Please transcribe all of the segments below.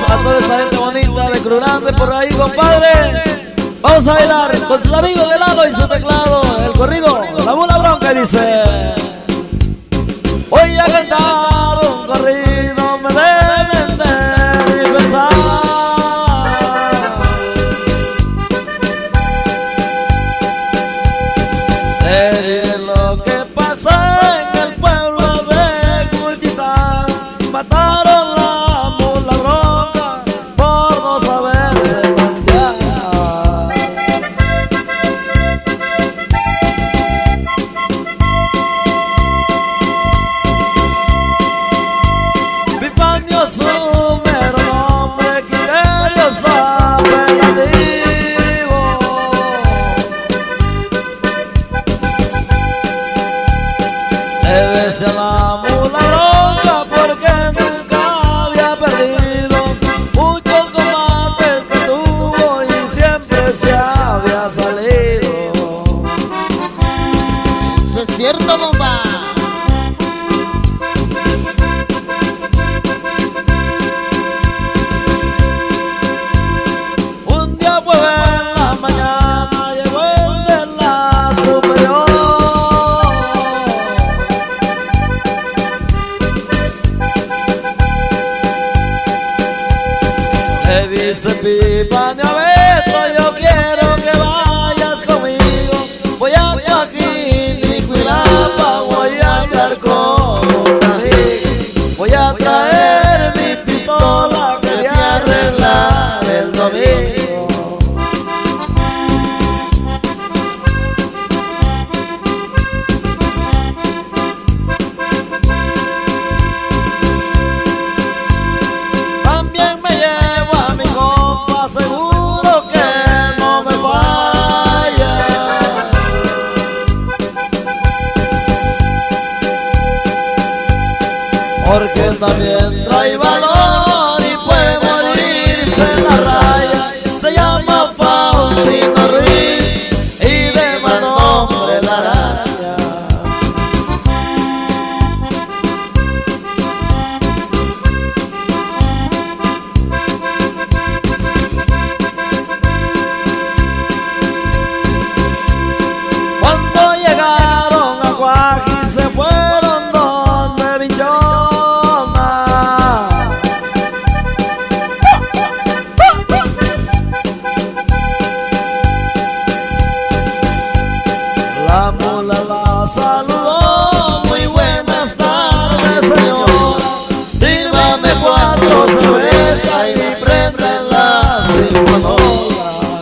a toda esta gente bonita de Cruz Grande por ahí, compadre. Vamos a bailar con sus amigos de Lalo y su teclado, el corrido, la mula bronca, y dice: voy a cantar un corrido, me deben de dispensar. Te diré lo que pasó en el pueblo de Cuchitán. Mataron la mula bronca por no saberse tantear. Pipaño su mero nombre, criterioso apelativo. Le decía la mula bronca porque nunca había perdido muchos combates que tuvo y siempre se había salido. Eso es cierto, compa. Un día pues en la mañana llegó el de la superior. Le dice Pipaño a Beto, yo quiero que vayas conmigo. Voy a Joaquín y Cuilapa, voy a andar como un amigo. Voy a traer mi pistola, quería arreglar el domingo. También me llevo a mi compa, seguro que no me falla. Porque también trae valor y puede morirse en la raya. Se llama Faustino Ruiz y de mal nombre la araña. Cuando llegaron a Guaji se fueron donde Bichona. La mula la saludó, muy buenas tardes señora, sírvame 4 cervezas y préndenla sin sonora.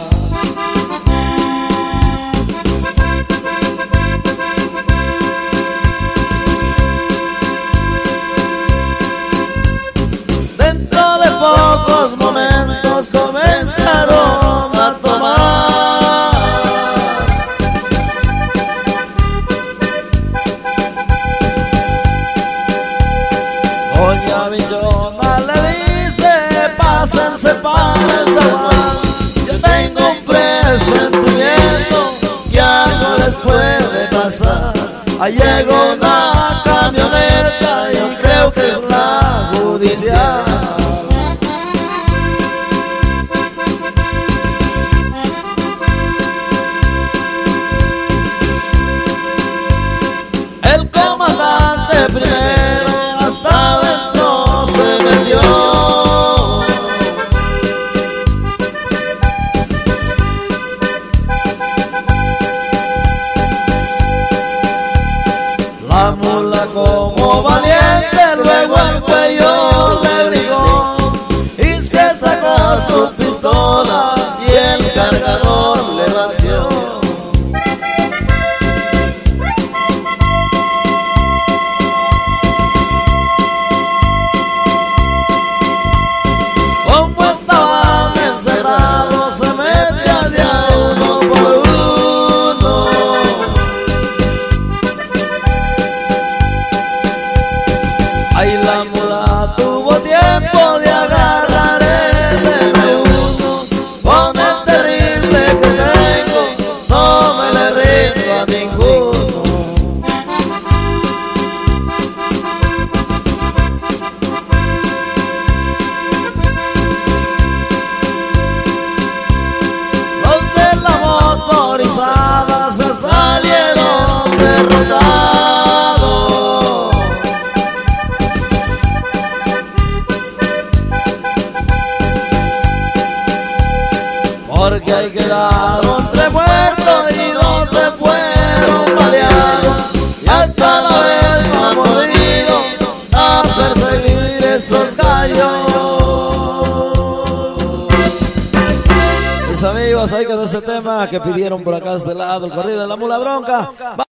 Dentro de pocos momentos comenzaron a tomar. Doña Villona le dice: pásense para el zaguán. Yo tengo un presentimiento que algo les puede pasar. Ahí llegó una camioneta y creo que es la judicial. El comandante primero hasta adentro se metió. La mula como valiente luego el cuello le brigó y se sacó su pistola y el cargador le vació. Como estaban encerrados se metían de a uno por uno. Ahí la mula tuvo tiempo de agarrar el M1 con el terrible quedaron 3 muertos y 2 se fueron baleados. Y hasta la vez no han volvido a perseguir esos gallos. Mis amigos, ahí con ese tema que pidieron por acá a este lado, el corrido de la mula bronca.